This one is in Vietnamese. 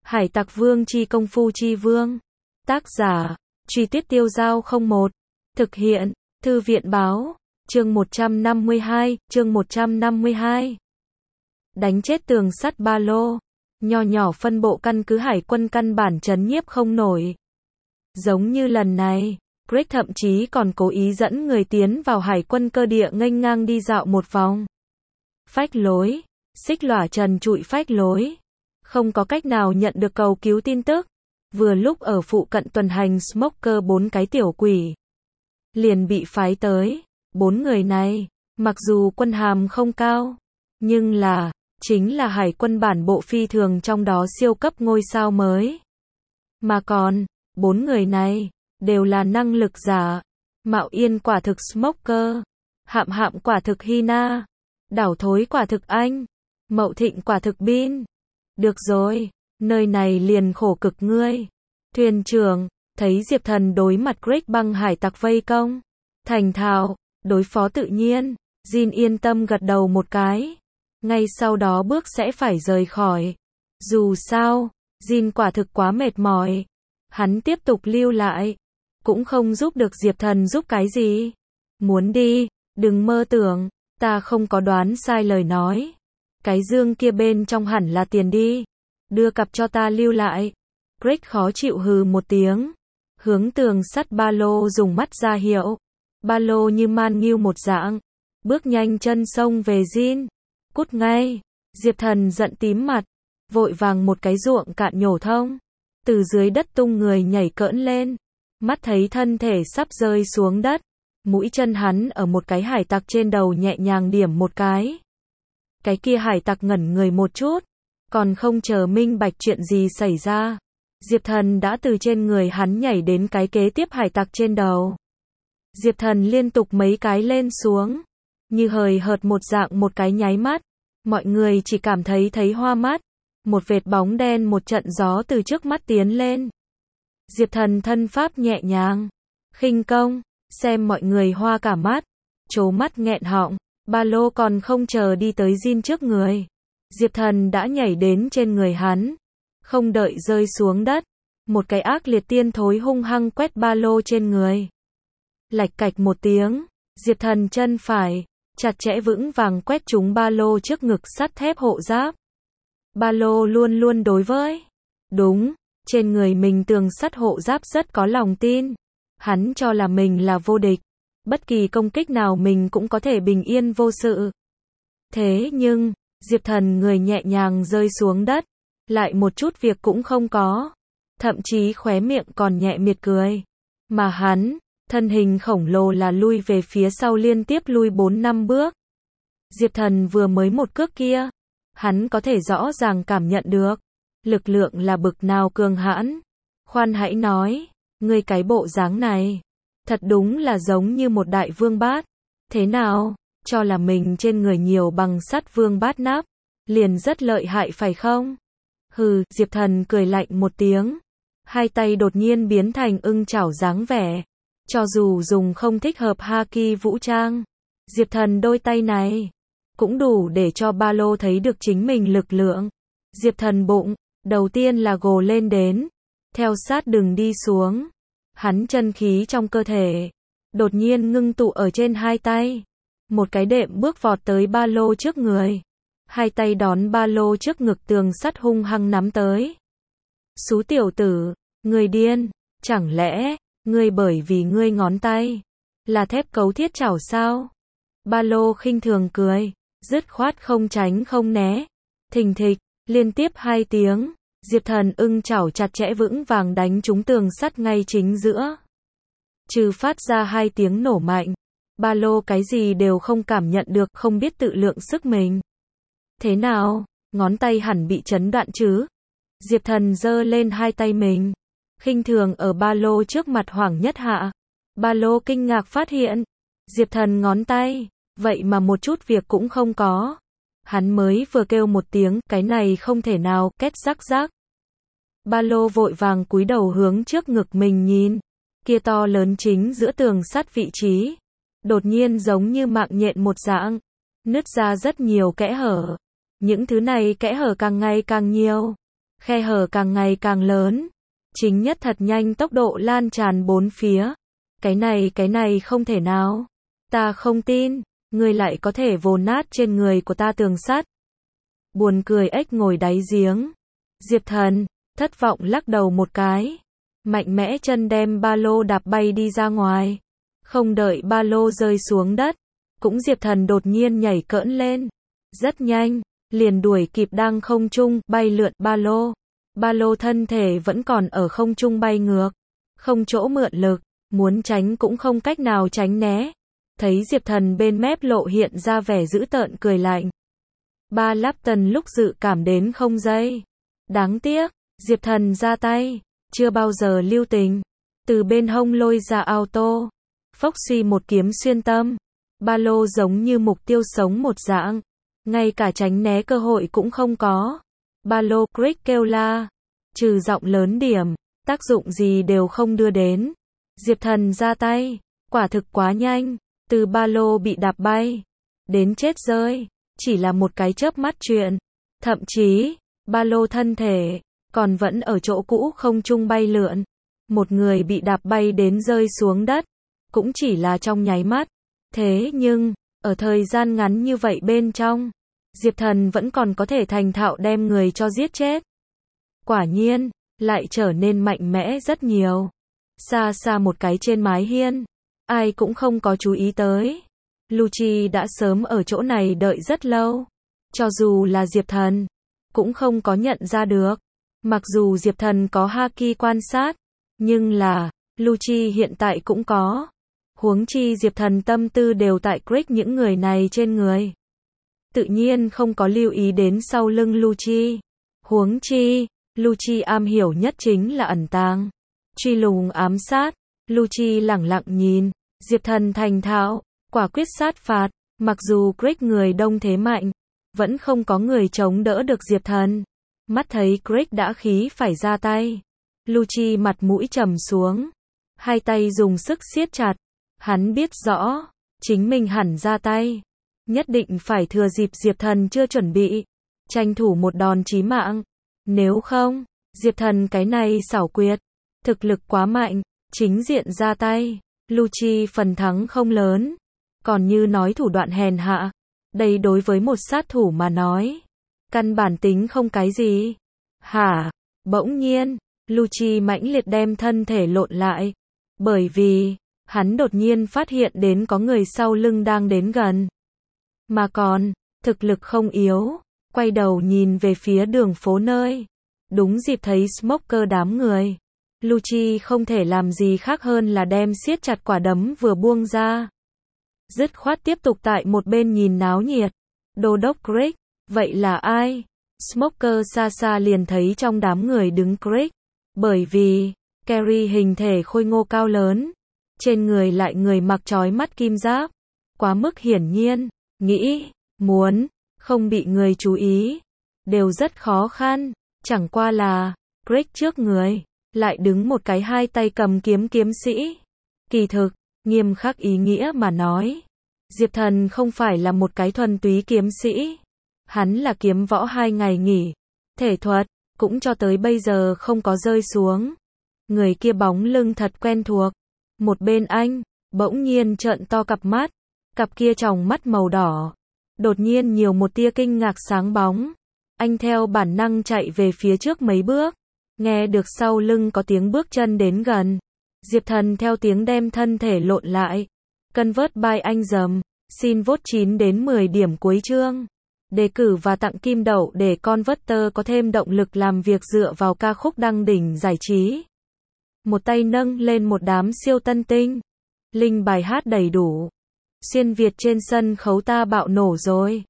Hải Tặc Vương chi công phu chi vương. Tác giả, Truy Tuyết Tiêu Giao 01. Thực hiện, Thư viện báo. Chương 152, chương 152. Đánh chết tường sắt ba lô. Nho nhỏ phân bộ căn cứ hải quân căn bản trấn nhiếp không nổi. Giống như lần này, Greg thậm chí còn cố ý dẫn người tiến vào hải quân cơ địa nghênh ngang đi dạo một vòng. Phách lối, xích lỏa trần trụi phách lối. Không có cách nào nhận được cầu cứu tin tức. Vừa lúc ở phụ cận tuần hành Smoker 4 cái tiểu quỷ. Liền bị phái tới. 4 người này, mặc dù quân hàm không cao, nhưng chính là hải quân bản bộ phi thường trong đó siêu cấp ngôi sao mới. Mà còn, 4 người này, đều là năng lực giả. Mạo Yên quả thực Smoker, Hạm Hạm quả thực Hina, Đảo Thối quả thực Anh, Mậu Thịnh quả thực Bin. Được rồi, nơi này liền khổ cực ngươi. Thuyền trưởng, thấy Diệp Thần đối mặt Greg băng hải tặc vây công. Thành thạo, đối phó tự nhiên, Jin yên tâm gật đầu một cái. Ngay sau đó bước sẽ phải rời khỏi. Dù sao, Jin quả thực quá mệt mỏi. Hắn tiếp tục lưu lại. Cũng không giúp được Diệp Thần giúp cái gì. Muốn đi, đừng mơ tưởng, ta không có đoán sai lời nói. Cái dương kia bên trong hẳn là tiền đi. Đưa cặp cho ta lưu lại. Greg khó chịu hừ một tiếng. Hướng tường sắt ba lô dùng mắt ra hiệu. Ba lô như man nghiêu một dạng. Bước nhanh chân xông về Jin. Cút ngay. Diệp Thần giận tím mặt. Vội vàng một cái ruộng cạn nhổ thông. Từ dưới đất tung người nhảy cỡn lên. Mắt thấy thân thể sắp rơi xuống đất. Mũi chân hắn ở một cái hải tặc trên đầu nhẹ nhàng điểm một cái. Cái kia hải tặc ngẩn người một chút. Còn không chờ minh bạch chuyện gì xảy ra. Diệp Thần đã từ trên người hắn nhảy đến cái kế tiếp hải tặc trên đầu. Diệp Thần liên tục mấy cái lên xuống. Như hời hợt một dạng một cái nháy mắt. Mọi người chỉ cảm thấy hoa mắt. Một vệt bóng đen một trận gió từ trước mắt tiến lên. Diệp Thần thân pháp nhẹ nhàng. Khinh công. Xem mọi người hoa cả mắt. Trố mắt nghẹn họng. Ba lô còn không chờ đi tới Jin trước người. Diệp Thần đã nhảy đến trên người hắn. Không đợi rơi xuống đất. Một cái ác liệt tiên thối hung hăng quét ba lô trên người. Lạch cạch một tiếng. Diệp Thần chân phải. Chặt chẽ vững vàng quét trúng ba lô trước ngực sắt thép hộ giáp. Ba lô luôn luôn đối với. Đúng. Trên người mình tường sắt hộ giáp rất có lòng tin. Hắn cho là mình là vô địch. Bất kỳ công kích nào mình cũng có thể bình yên vô sự. Thế nhưng, Diệp Thần người nhẹ nhàng rơi xuống đất. Lại một chút việc cũng không có. Thậm chí khóe miệng còn nhẹ miệt cười. Mà hắn, thân hình khổng lồ là lui về phía sau liên tiếp lui 4-5 bước. Diệp Thần vừa mới một cước kia. Hắn có thể rõ ràng cảm nhận được. Lực lượng là bực nào cường hãn. Khoan hãy nói, ngươi cái bộ dáng này. Thật đúng là giống như một đại vương bát. Thế nào, cho là mình trên người nhiều bằng sắt vương bát nắp. Liền rất lợi hại phải không? Hừ, Diệp Thần cười lạnh một tiếng. Hai tay đột nhiên biến thành ưng chảo dáng vẻ. Cho dù dùng không thích hợp haki vũ trang. Diệp Thần đôi tay này. Cũng đủ để cho ba lô thấy được chính mình lực lượng. Diệp Thần bụng. Đầu tiên là gồ lên đến. Theo sát đường đi xuống. Hắn chân khí trong cơ thể. Đột nhiên ngưng tụ ở trên hai tay. Một cái đệm bước vọt tới ba lô trước người. Hai tay đón ba lô trước ngực tường sắt hung hăng nắm tới. Xú tiểu tử, ngươi điên. Chẳng lẽ, ngươi bởi vì ngươi ngón tay là thép cấu thiết chảo sao? Ba lô khinh thường cười. Dứt khoát không tránh không né. Thình thịch, liên tiếp 2 tiếng. Diệp Thần ưng chảo chặt chẽ vững vàng đánh trúng tường sắt ngay chính giữa. Trừ phát ra 2 tiếng nổ mạnh. Ba lô cái gì đều không cảm nhận được, không biết tự lượng sức mình. Thế nào, ngón tay hẳn bị chấn đoạn chứ? Diệp Thần giơ lên 2 tay mình. Khinh thường ở ba lô trước mặt Hoàng Nhất Hạ. Ba lô kinh ngạc phát hiện. Diệp Thần ngón tay, vậy mà một chút việc cũng không có. Hắn mới vừa kêu một tiếng, cái này không thể nào, két rắc rắc. Ba lô vội vàng cúi đầu hướng trước ngực mình nhìn. Kia to lớn chính giữa tường sắt vị trí. Đột nhiên giống như mạng nhện một dạng. Nứt ra rất nhiều kẽ hở. Những thứ này kẽ hở càng ngày càng nhiều. Khe hở càng ngày càng lớn. Chính nhất thật nhanh tốc độ lan tràn bốn phía. Cái này không thể nào. Ta không tin, ngươi lại có thể vồ nát trên người của ta tường sắt. Buồn cười ếch ngồi đáy giếng. Diệp Thần, thất vọng lắc đầu một cái. Mạnh mẽ chân đem ba lô đạp bay đi ra ngoài. Không đợi ba lô rơi xuống đất. Cũng Diệp Thần đột nhiên nhảy cỡn lên. Rất nhanh, liền đuổi kịp đang không trung, bay lượn ba lô. Ba lô thân thể vẫn còn ở không trung bay ngược. Không chỗ mượn lực, muốn tránh cũng không cách nào tránh né. Thấy Diệp Thần bên mép lộ hiện ra vẻ dữ tợn cười lạnh. Ba Lapton lúc dự cảm đến không giây. Đáng tiếc, Diệp Thần ra tay, chưa bao giờ lưu tình. Từ bên hông lôi ra auto. Phốc suy một kiếm xuyên tâm. Ba lô giống như mục tiêu sống một dạng. Ngay cả tránh né cơ hội cũng không có. Ba lô Crick kêu la. Trừ giọng lớn điểm, tác dụng gì đều không đưa đến. Diệp Thần ra tay, quả thực quá nhanh. Từ ba lô bị đạp bay, đến chết rơi, chỉ là một cái chớp mắt chuyện. Thậm chí, ba lô thân thể, còn vẫn ở chỗ cũ không trung bay lượn. Một người bị đạp bay đến rơi xuống đất, cũng chỉ là trong nháy mắt. Thế nhưng, ở thời gian ngắn như vậy bên trong, Diệp Thần vẫn còn có thể thành thạo đem người cho giết chết. Quả nhiên, lại trở nên mạnh mẽ rất nhiều. Xa xa một cái trên mái hiên, ai cũng không có chú ý tới. Lucci đã sớm ở chỗ này đợi rất lâu. Cho dù là Diệp Thần, cũng không có nhận ra được. Mặc dù Diệp Thần có haki quan sát, nhưng là, Lucci hiện tại cũng có. Huống chi Diệp Thần tâm tư đều tại Crick những người này trên người. Tự nhiên không có lưu ý đến sau lưng Lucci. Huống chi, Lucci am hiểu nhất chính là ẩn tàng. Truy lùng ám sát. Lucci lẳng lặng nhìn. Diệp Thần thành thạo, quả quyết sát phạt. Mặc dù Crick người đông thế mạnh, vẫn không có người chống đỡ được Diệp Thần. Mắt thấy Crick đã khí phải ra tay. Lucci mặt mũi trầm xuống. Hai tay dùng sức siết chặt. Hắn biết rõ, chính mình hẳn ra tay. Nhất định phải thừa dịp Diệp Thần chưa chuẩn bị. Tranh thủ một đòn chí mạng. Nếu không, Diệp Thần cái này xảo quyệt. Thực lực quá mạnh, chính diện ra tay. Lucci phần thắng không lớn. Còn như nói thủ đoạn hèn hạ. Đây đối với một sát thủ mà nói. Căn bản tính không cái gì. Hả? Bỗng nhiên, Lucci mãnh liệt đem thân thể lộn lại. Bởi vì, hắn đột nhiên phát hiện đến có người sau lưng đang đến gần. Mà còn, thực lực không yếu. Quay đầu nhìn về phía đường phố nơi. Đúng dịp thấy Smoker đám người. Lucci không thể làm gì khác hơn là đem siết chặt quả đấm vừa buông ra. Dứt khoát tiếp tục tại một bên nhìn náo nhiệt. Đô đốc Crick, vậy là ai? Smoker xa xa liền thấy trong đám người đứng Crick. Bởi vì, Carrie hình thể khôi ngô cao lớn. Trên người lại người mặc trói mắt kim giáp. Quá mức hiển nhiên, nghĩ, muốn, không bị người chú ý. Đều rất khó khăn. Chẳng qua là, Crick trước người, lại đứng một cái hai tay cầm kiếm kiếm sĩ. Kỳ thực, nghiêm khắc ý nghĩa mà nói. Diệp Thần không phải là một cái thuần túy kiếm sĩ. Hắn là kiếm võ 2 ngày nghỉ. Thể thuật, cũng cho tới bây giờ không có rơi xuống. Người kia bóng lưng thật quen thuộc. Một bên anh, bỗng nhiên trợn to cặp mắt. Cặp kia tròng mắt màu đỏ. Đột nhiên nhiều một tia kinh ngạc sáng bóng. Anh theo bản năng chạy về phía trước mấy bước. Nghe được sau lưng có tiếng bước chân đến gần. Diệp Thần theo tiếng đem thân thể lộn lại. Convert by anh dầm. Xin vote 9 đến 10 điểm cuối chương. Đề cử và tặng kim đậu để Converter có thêm động lực làm việc dựa vào ca khúc đăng đỉnh giải trí. Một tay nâng lên một đám siêu tân tinh. Link bài hát đầy đủ. Xuyên Việt trên sân khấu ta bạo nổ rồi.